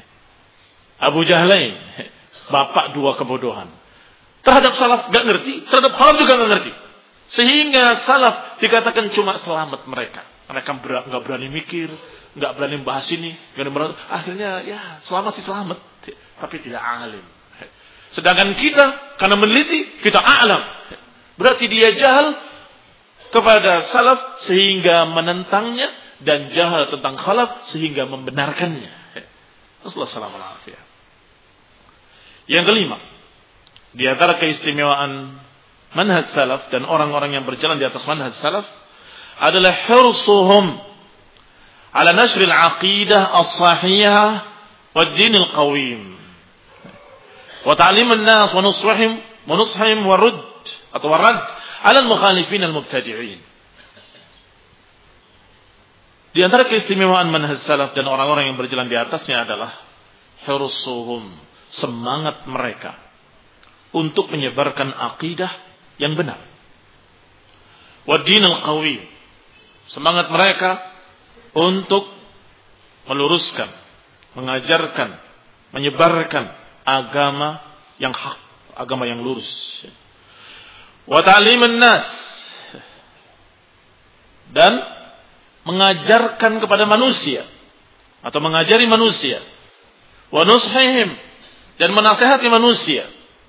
Speaker 1: Abu Jahlain, bapak dua kebodohan. Terhadap salaf gak ngerti, terhadap khalaf juga gak ngerti. Sehingga salaf dikatakan cuma selamat mereka. Mereka ber- gak berani mikir, gak berani bahas ini. Gak berani, akhirnya ya selamat sih selamat. Tapi tidak alim. Sedangkan kita, karena meneliti, kita a'lam. Berarti dia jahal kepada salaf sehingga menentangnya. Dan jahal tentang khalaf sehingga membenarkannya. Rasulullah sallallahu alaihi wasallam. Yang kelima, di antara keistimewaan manhaj salaf dan orang-orang yang berjalan di atas manhaj salaf adalah hirsuhum ala nashr al-aqidah as-sahihah wa ad-din al-qawim wa ta'lim an-nas wa nusrihim wa nushihim wa rudd atau warad ala al-mukhalifin al-mubtadi'in. Di antara keistimewaan manhaj salaf dan orang-orang yang berjalan di atasnya adalah hirsuhum, semangat mereka untuk menyebarkan akidah yang benar. Wa-din al-qawim, semangat mereka untuk meluruskan, mengajarkan, menyebarkan agama yang hak, agama yang lurus. Wa ta'limun nas, dan mengajarkan kepada manusia atau mengajari manusia. Wa nushihim, dan menasihati manusia.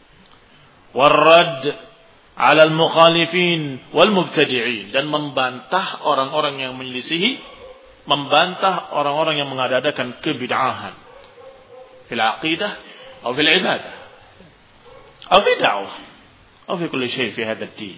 Speaker 1: Warad 'ala al-mukhalifin wal mubtadi'in, dan membantah orang-orang yang menyelisihi, membantah orang-orang yang mengadakan kebid'ahan fil aqidah atau fil ibadah atau fi da'wah atau fi kulli syai' fi hadha ad-din.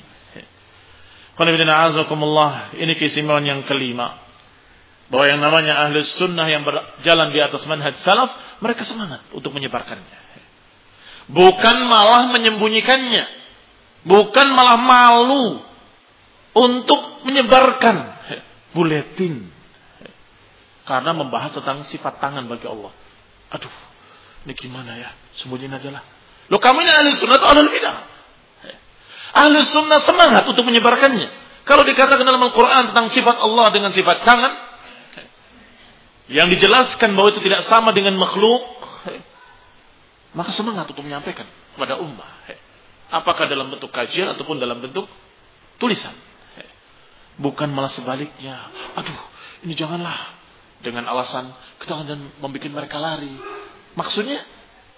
Speaker 1: Ini keistimewaan yang kelima, bahwa yang namanya ahli sunnah yang berjalan di atas manhaj salaf, mereka semangat untuk menyebarkannya. Bukan malah menyembunyikannya. Bukan malah malu untuk menyebarkan buletin. Karena membahas tentang sifat tangan bagi Allah. Aduh, ini gimana ya? Sembunyiin aja lah. Loh, kamu ini ahli sunnah atau ahli bidah? Ahli sunnah semangat untuk menyebarkannya. Kalau dikatakan dalam Al-Quran tentang sifat Allah dengan sifat tangan, yang dijelaskan bahwa itu tidak sama dengan makhluk, maka semangat untuk menyampaikan kepada ummah. Apakah dalam bentuk kajian ataupun dalam bentuk tulisan. Bukan malah sebaliknya. Aduh, ini janganlah. Dengan alasan kita akan membuat mereka lari. Maksudnya,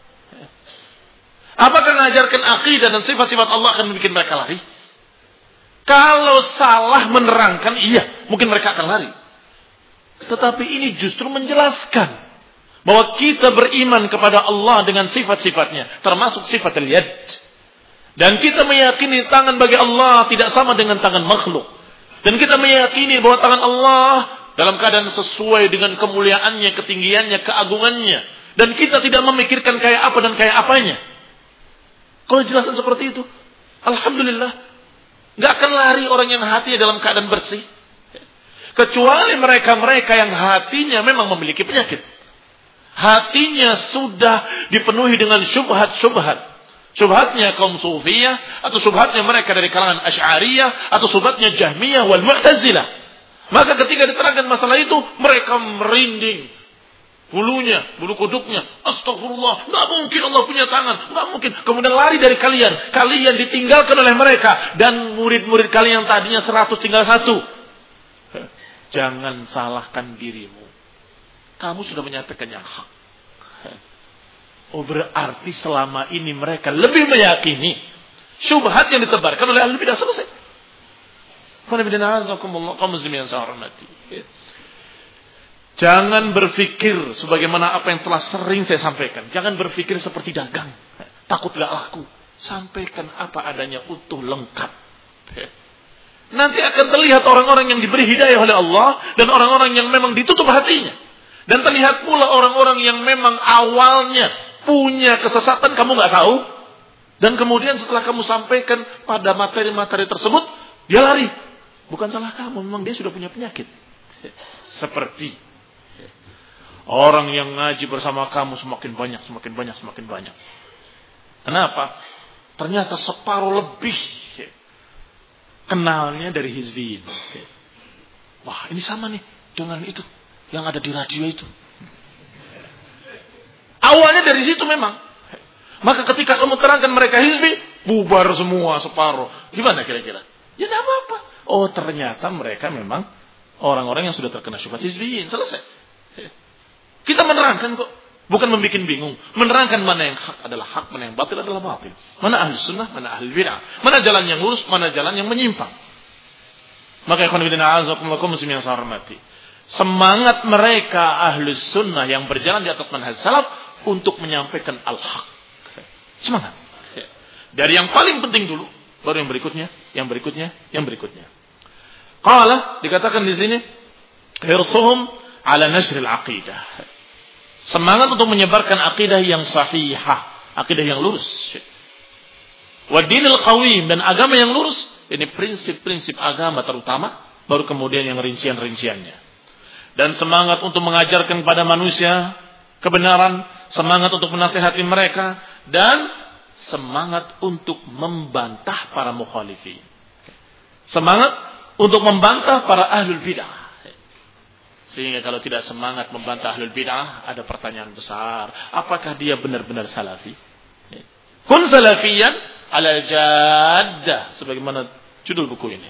Speaker 1: apakah mengajarkan akidah dan sifat-sifat Allah akan membuat mereka lari? Kalau salah menerangkan, iya, mungkin mereka akan lari. Tetapi ini justru menjelaskan bahwa kita beriman kepada Allah dengan sifat-sifatnya, termasuk sifat al-yad. Dan kita meyakini tangan bagi Allah tidak sama dengan tangan makhluk. Dan kita meyakini bahwa tangan Allah dalam keadaan sesuai dengan kemuliaannya, ketinggiannya, keagungannya. Dan kita tidak memikirkan kayak apa dan kayak apanya. Kalau jelasan seperti itu, alhamdulillah, nggak akan lari orang yang hatinya dalam keadaan bersih. Kecuali mereka-mereka yang hatinya memang memiliki penyakit. Hatinya sudah dipenuhi dengan syubhat-syubhat. Syubhatnya kaum Sufiyah, atau syubhatnya mereka dari kalangan Asy'ariyah, atau syubhatnya Jahmiyah wal Mu'tazilah. Maka ketika diterangkan masalah itu, mereka merinding. Bulunya, bulu kuduknya. Astagfirullah, nggak mungkin Allah punya tangan, nggak mungkin. Kemudian lari dari kalian. Kalian ditinggalkan oleh mereka. Dan murid-murid kalian yang tadinya seratus tinggal satu. Jangan salahkan dirimu. Kamu sudah menyampaikan yang hak. Oh, berarti selama ini mereka lebih meyakini syubhat yang ditebarkan oleh ahli bidah. Selesai. Jangan berpikir sebagaimana apa yang telah sering saya sampaikan. Jangan berpikir seperti dagang. Takut gak laku. Sampaikan apa adanya, utuh, lengkap. Nanti akan terlihat orang-orang yang diberi hidayah oleh Allah dan orang-orang yang memang ditutup hatinya. Dan terlihat pula orang-orang yang memang awalnya punya kesesatan kamu nggak tahu, dan kemudian setelah kamu sampaikan pada materi-materi tersebut, dia lari. Bukan salah kamu, memang dia sudah punya penyakit. Seperti orang yang ngaji bersama kamu semakin banyak, semakin banyak, semakin banyak. Kenapa? Ternyata separuh lebih kenalnya dari hizbiyin. Wah, ini sama nih dengan itu yang ada di radio itu. Awalnya dari situ memang. Maka ketika kamu terangkan mereka hizbi, bubar semua separuh. Gimana kira-kira? Ya tidak apa-apa. Oh, ternyata mereka memang orang-orang yang sudah terkena syubhat hizbiyin. Selesai. Kita menerangkan kok. Bukan membuat bingung. Menerangkan mana yang hak adalah hak, mana yang batil adalah batil. Mana ahli sunnah, mana ahli bid'ah. Mana jalan yang lurus, mana jalan yang menyimpang. Maka ikhwan fillah a'azakumullah muslimin yang saya hormati. Semangat mereka ahli sunnah yang berjalan di atas manhaj salaf untuk menyampaikan al-haq. Semangat. Dari yang paling penting dulu, baru yang berikutnya, yang berikutnya, yang berikutnya. Qala, dikatakan di sini, hirsuhum ala nashril aqidah. Semangat untuk menyebarkan akidah yang sahihah, akidah yang lurus. Wa dinil qawim, dan agama yang lurus. Ini prinsip-prinsip agama terutama, baru kemudian yang rincian-rinciannya. Dan semangat untuk mengajarkan kepada manusia kebenaran, semangat untuk menasihati mereka, dan semangat untuk membantah para mukhalifin. Semangat untuk membantah para ahlul bid'ah. Sehingga kalau tidak semangat membantah ahlul bid'ah, ada pertanyaan besar. Apakah dia benar-benar salafi? Kun salafiyan ala jaddah. Sebagaimana judul buku ini.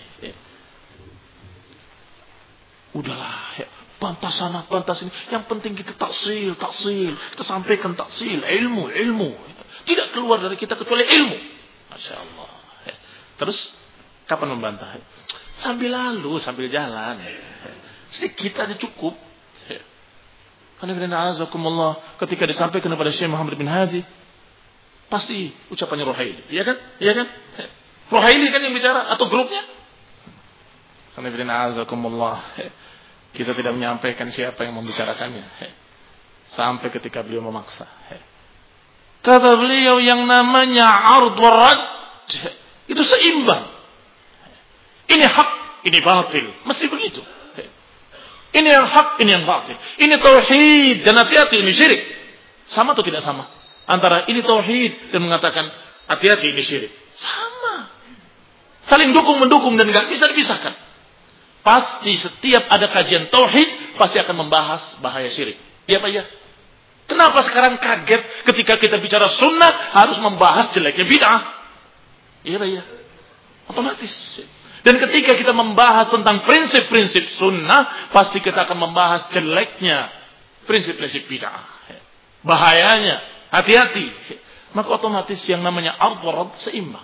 Speaker 1: Udahlah, ya. Bantah sana, bantah sini. Yang penting kita taksil, taksil. Kita sampaikan taksil, ilmu, ilmu. Tidak keluar dari kita kecuali ilmu. Masya Allah. Terus, kapan membantah? Sambil lalu, sambil jalan. Sedikit aja cukup. Karena ketika disampaikan kepada Syekh Muhammad bin Hadi, pasti ucapannya Ruhaili. Iya kan? Iya kan? Ruhaili kan yang bicara, atau grupnya? Karena kita tidak menyampaikan siapa yang membicarakannya. Sampai ketika beliau memaksa. Kata beliau yang namanya ard wa rad, itu seimbang. Ini hak, ini batil. Mesti begitu. Ini yang hak, ini yang batil. Ini tauhid dan hati-hati, ini syirik. Sama atau tidak sama? Antara ini tauhid dan mengatakan hati-hati, ini syirik. Sama. Saling dukung-mendukung dan gak bisa dipisahkan. Pasti setiap ada kajian tauhid pasti akan membahas bahaya syirik. Iya Pak ya? Kenapa sekarang kaget ketika kita bicara sunnah harus membahas jeleknya bid'ah? Iya Pak ya? Otomatis. Dan ketika kita membahas tentang prinsip-prinsip sunnah, pasti kita akan membahas jeleknya prinsip-prinsip bid'ah. Bahayanya, hati-hati. Maka otomatis yang namanya al-warad seimbang.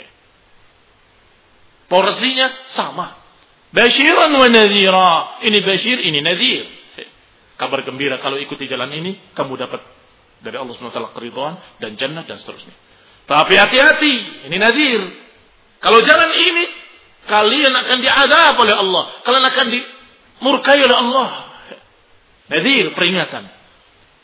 Speaker 1: Porsinya sama. Basyiran wa nadhira. Ini basyir, ini nadhir. Kabar gembira kalau ikuti jalan ini, kamu dapat dari Allah subhanahu wa taala keridhaan dan jannah dan seterusnya. Tapi hati-hati, ini nadhir. Kalau jalan ini, kalian akan diazab oleh Allah. Kalian akan dimurkai oleh Allah. Nadhir, peringatan.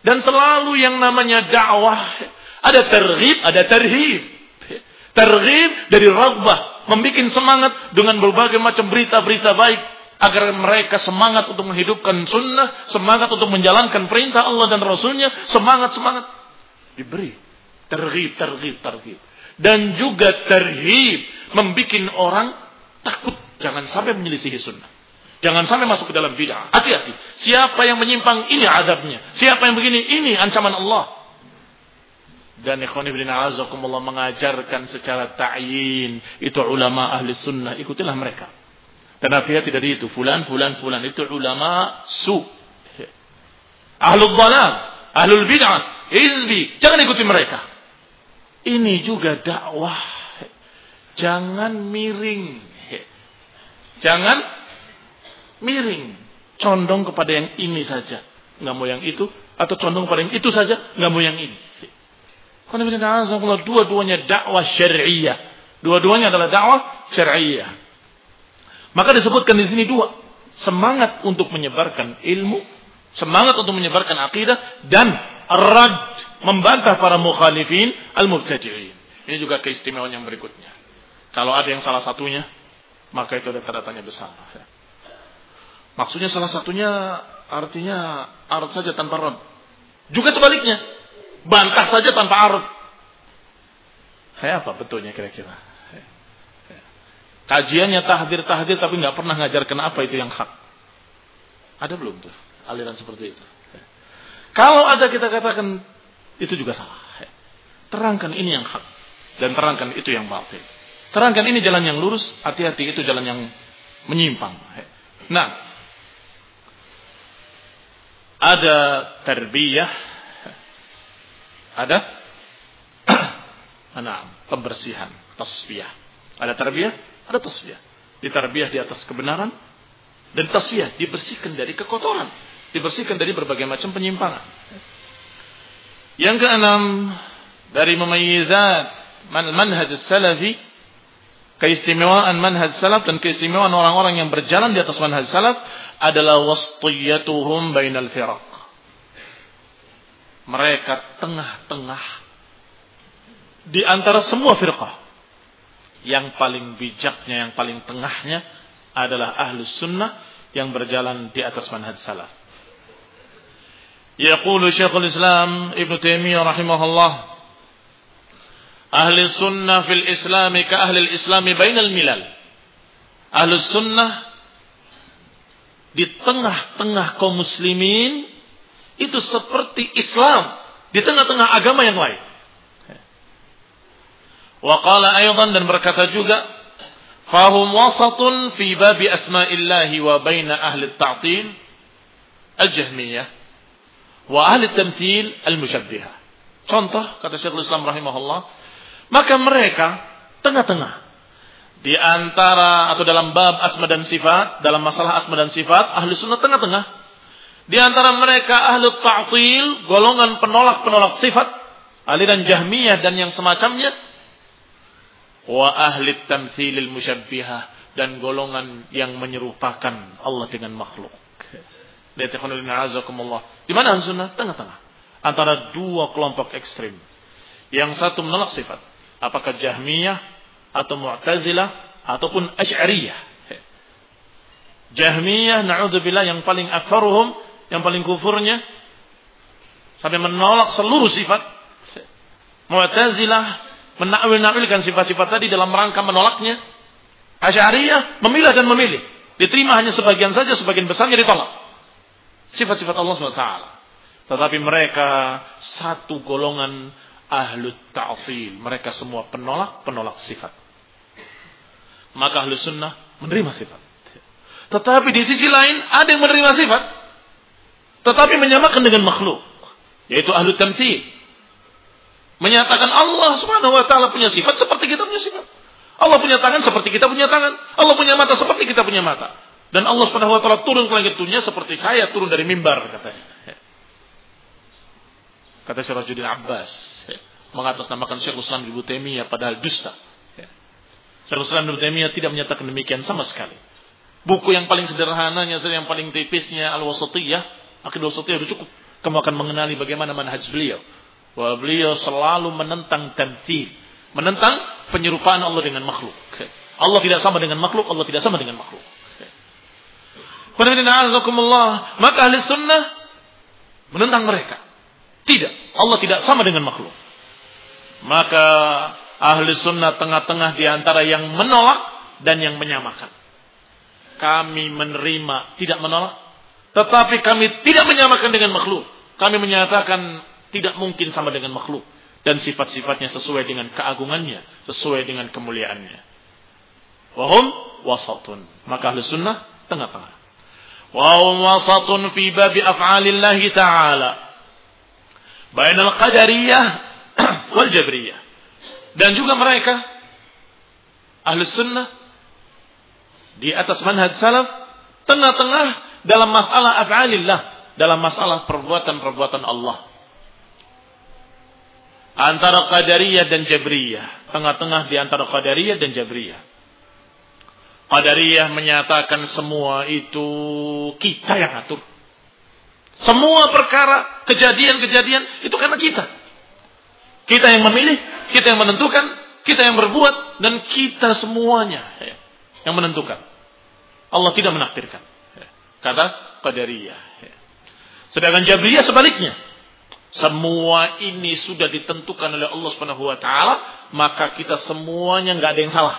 Speaker 1: Dan selalu yang namanya dakwah ada targhib, ada tarhib. Targhib dari raghbah, membikin semangat dengan berbagai macam berita-berita baik agar mereka semangat untuk menghidupkan sunnah, semangat untuk menjalankan perintah Allah dan Rasulnya, semangat-semangat diberi targhib, targhib, targhib. Dan juga tarhib, membikin orang takut jangan sampai menyelisihi sunnah. Jangan sampai masuk ke dalam bid'ah. Hati-hati. Siapa yang menyimpang, ini azabnya. Siapa yang begini, ini ancaman Allah. Dan ikhwan ibn a'azakumullah mengajarkan secara ta'yin. Itu ulama ahli sunnah. Ikutilah mereka. Dan hati-hati dari itu. Fulan, fulan, fulan. Itu ulama su. Ahlul dhalal. Ahlul bid'ah. Hizbi. Jangan ikuti mereka. Ini juga dakwah. Jangan miring. Jangan miring, condong kepada yang ini saja, nggak mau yang itu, atau condong kepada yang itu saja, nggak mau yang ini. Karena dua-duanya dakwah syariah, dua-duanya adalah dakwah syariah. Maka disebutkan di sini dua, semangat untuk menyebarkan ilmu, semangat untuk menyebarkan akidah, dan rad, membantah para mukhalifin al-mubtadi'in. Ini juga keistimewaan yang berikutnya. Kalau ada yang salah satunya, maka itu ada tanda tanya besar. Maksudnya salah satunya artinya arad saja tanpa rad. Juga sebaliknya, bantah saja tanpa arad. Kayak apa betulnya kira-kira? Kajiannya tahdir-tahdir tapi nggak pernah ngajarkan apa itu yang hak. Ada belum tuh aliran seperti itu? Kalau ada kita katakan itu juga salah. Terangkan ini yang hak dan terangkan itu yang batil. Terangkan ini jalan yang lurus, hati-hati itu jalan yang menyimpang. Nah, ada tarbiyah, ada nah, pembersihan, tasfiyah. Ada tarbiyah, ada tasfiyah. Ditarbiyah di atas kebenaran, dan tasfiyah dibersihkan dari kekotoran, dibersihkan dari berbagai macam penyimpangan. Yang keenam, dari memayizat manhaj salafi, keistimewaan manhaj salaf dan keistimewaan orang-orang yang berjalan di atas manhaj salaf adalah wasṭiyatuhum bainal firaq. Mereka tengah-tengah di antara semua firqah. Yang paling bijaknya, yang paling tengahnya adalah ahlus sunnah yang berjalan di atas manhaj salaf. Yaqulu Syekhul Islam Ibn Taimiyah rahimahullah, ahli sunnah fil islami ka ahli islami bainal milal. Ahli sunnah di tengah-tengah kaum muslimin itu seperti Islam di tengah-tengah agama yang lain. Wa qala aydan, dan berkata juga, fahum wasatun fi babi asma'illahi wa baina ahli at-ta'til al-jahmiyah wa ahli at-tamthil al-musyabbihah. Contoh kata Syekhul Islam rahimahullah, maka mereka tengah-tengah di antara atau dalam bab asma dan sifat, dalam masalah asma dan sifat, ahli sunnah tengah-tengah. Di antara mereka ahli ta'til, golongan penolak-penolak sifat, aliran Jahmiyah dan yang semacamnya, wa ahli tamtsilil musyabbihah, dan golongan yang menyerupakan Allah dengan makhluk. Lihat azakumullah. Di mana ahli sunnah? Tengah-tengah. Antara dua kelompok ekstrim. Yang satu menolak sifat. Apakah Jahmiyah atau Mu'tazilah ataupun Asy'ariyah. Jahmiyah na'udzubillah yang paling akfaruhum, yang paling kufurnya sampai menolak seluruh sifat. Mu'tazilah menakwil-nakwilkan sifat-sifat tadi dalam rangka menolaknya. Asy'ariyah memilah dan memilih. Diterima hanya sebagian saja, sebagian besarnya ditolak. Sifat-sifat Allah subhanahu wa taala. Tetapi mereka satu golongan ahlut ta'til. Mereka semua penolak-penolak sifat. Maka ahlu sunnah menerima sifat. Tetapi di sisi lain ada yang menerima sifat, tetapi menyamakan dengan makhluk, yaitu ahlu tamtsil. Menyatakan Allah subhanahu wa ta'ala punya sifat seperti kita punya sifat. Allah punya tangan seperti kita punya tangan. Allah punya mata seperti kita punya mata. Dan Allah subhanahu wa ta'ala turun ke langit dunia seperti saya turun dari mimbar, katanya. Kata Syarajuddin Abbas, mengatasnamakan Syekhul Islam Ibnu Taimiyah padahal dusta. Syekhul Islam Ibnu Taimiyah tidak menyatakan demikian sama sekali. Buku yang paling sederhananya, yang paling tipisnya Al-Wasatiyah, Aqidah Wasatiyah sudah cukup. kamu akan mengenali bagaimana manhaj beliau. Bahwa beliau selalu menentang tamtsil, menentang penyerupaan Allah dengan makhluk. Allah tidak sama dengan makhluk, Allah tidak sama dengan makhluk. Maka ahli sunnah menentang mereka. Tidak, Allah tidak sama dengan makhluk. Maka ahli sunnah tengah-tengah di antara yang menolak dan yang menyamakan. Kami menerima, tidak menolak, tetapi kami tidak menyamakan dengan makhluk. Kami menyatakan tidak mungkin sama dengan makhluk. Dan sifat-sifatnya sesuai dengan keagungannya, sesuai dengan kemuliaannya. Wahum wasatun. Maka ahli sunnah tengah-tengah. Wahum wasatun fi babi af'alillahi ta'ala. Bainal qadariyah wal jabriyah. Dan juga mereka ahli sunnah di atas manhaj salaf tengah-tengah dalam masalah af'alillah, dalam masalah perbuatan-perbuatan Allah. Antara qadariyah dan jabriyah, tengah-tengah di antara qadariyah dan jabriyah. Qadariyah menyatakan semua itu kita yang atur. Semua perkara, kejadian-kejadian itu karena kita. Kita yang memilih, kita yang menentukan, kita yang berbuat, dan kita semuanya yang menentukan. Allah tidak menakdirkan. Kata Qadariyah. Sedangkan Jabriyah sebaliknya. Semua ini sudah ditentukan oleh Allah Subhanahu wa taala, maka kita semuanya enggak ada yang salah.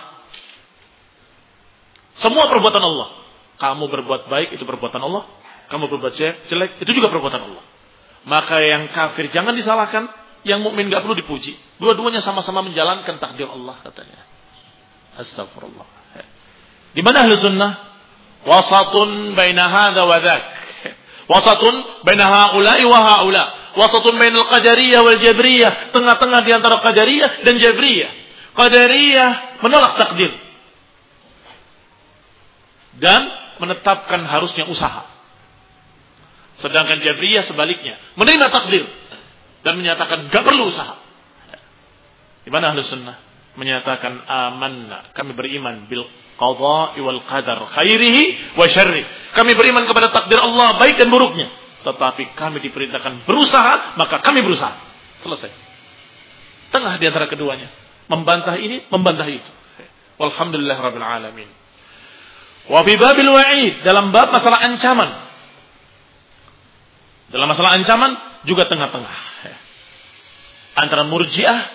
Speaker 1: Semua perbuatan Allah. Kamu berbuat baik itu perbuatan Allah, kamu berbuat jelek itu juga perbuatan Allah. Maka yang kafir jangan disalahkan, yang mukmin enggak perlu dipuji. Dua-duanya sama-sama menjalankan takdir Allah katanya. Astagfirullah. Di mana ahli sunnah? Wasatun baina hadza wa dzak. Wasatun baina haula'i wa haula. Wasatun bainal qadariyah wal jabriyah. Tengah-tengah di antara qadariyah dan jabriyah. Qadariyah menolak takdir dan menetapkan harusnya usaha. Sedangkan jabriyah sebaliknya, menerima takdir dan menyatakan enggak perlu usaha. Di mana ahli sunnah? Menyatakan amanna, kami beriman bil qadha'i wal qadar khairihi wa syarri. Kami beriman kepada takdir Allah baik dan buruknya, tetapi kami diperintahkan berusaha, maka kami berusaha. Selesai. Tengah di antara keduanya, membantah ini, membantah itu. Walhamdulillah rabbil alamin. Wa fi babil wa'id, dalam bab masalah ancaman. Dalam masalah ancaman juga tengah-tengah. Antara Murji'ah,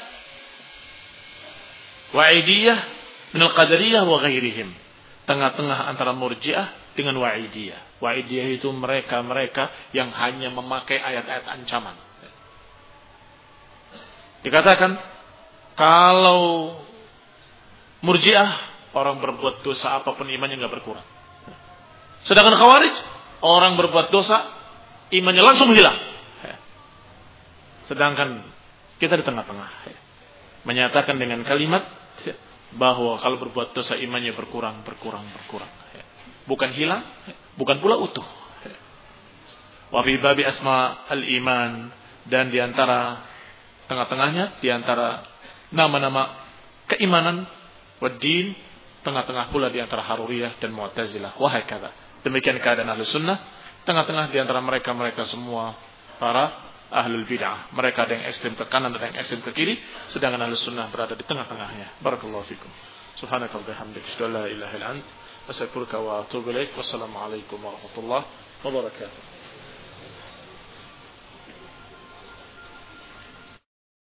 Speaker 1: Wa'idiyah, minal qadariyah wa ghairihim. Tengah-tengah antara Murji'ah dengan Wa'idiyah. Wa'idiyah itu mereka-mereka yang hanya memakai ayat-ayat ancaman. Dikatakan kalau Murji'ah, orang berbuat dosa apapun imannya enggak berkurang. Sedangkan Khawarij, orang berbuat dosa imannya langsung hilang. Sedangkan kita di tengah-tengah, menyatakan dengan kalimat bahwa kalau berbuat dosa imannya berkurang, berkurang, berkurang. Bukan hilang, bukan pula utuh. Wa fi babi asma al-iman, dan di antara tengah-tengahnya, di antara nama-nama keimanan wad-din, tengah-tengah pula di antara Haruriyah dan Mu'tazilah. Wa hakadha. Demikian keadaan ahli sunnah, tengah-tengah di antara mereka-mereka semua para ahlul bid'ah. Mereka ada yang ekstrem ke kanan, ada yang ekstrem ke kiri, sedangkan ahlus sunnah berada di tengah-tengahnya. Barakallahu fikum. Subhanaka wa bihamdika, asyhadu an la ilaha illa anta, astaghfiruka wa atubu ilaik. Wassalamu alaikum warahmatullahi wabarakatuh.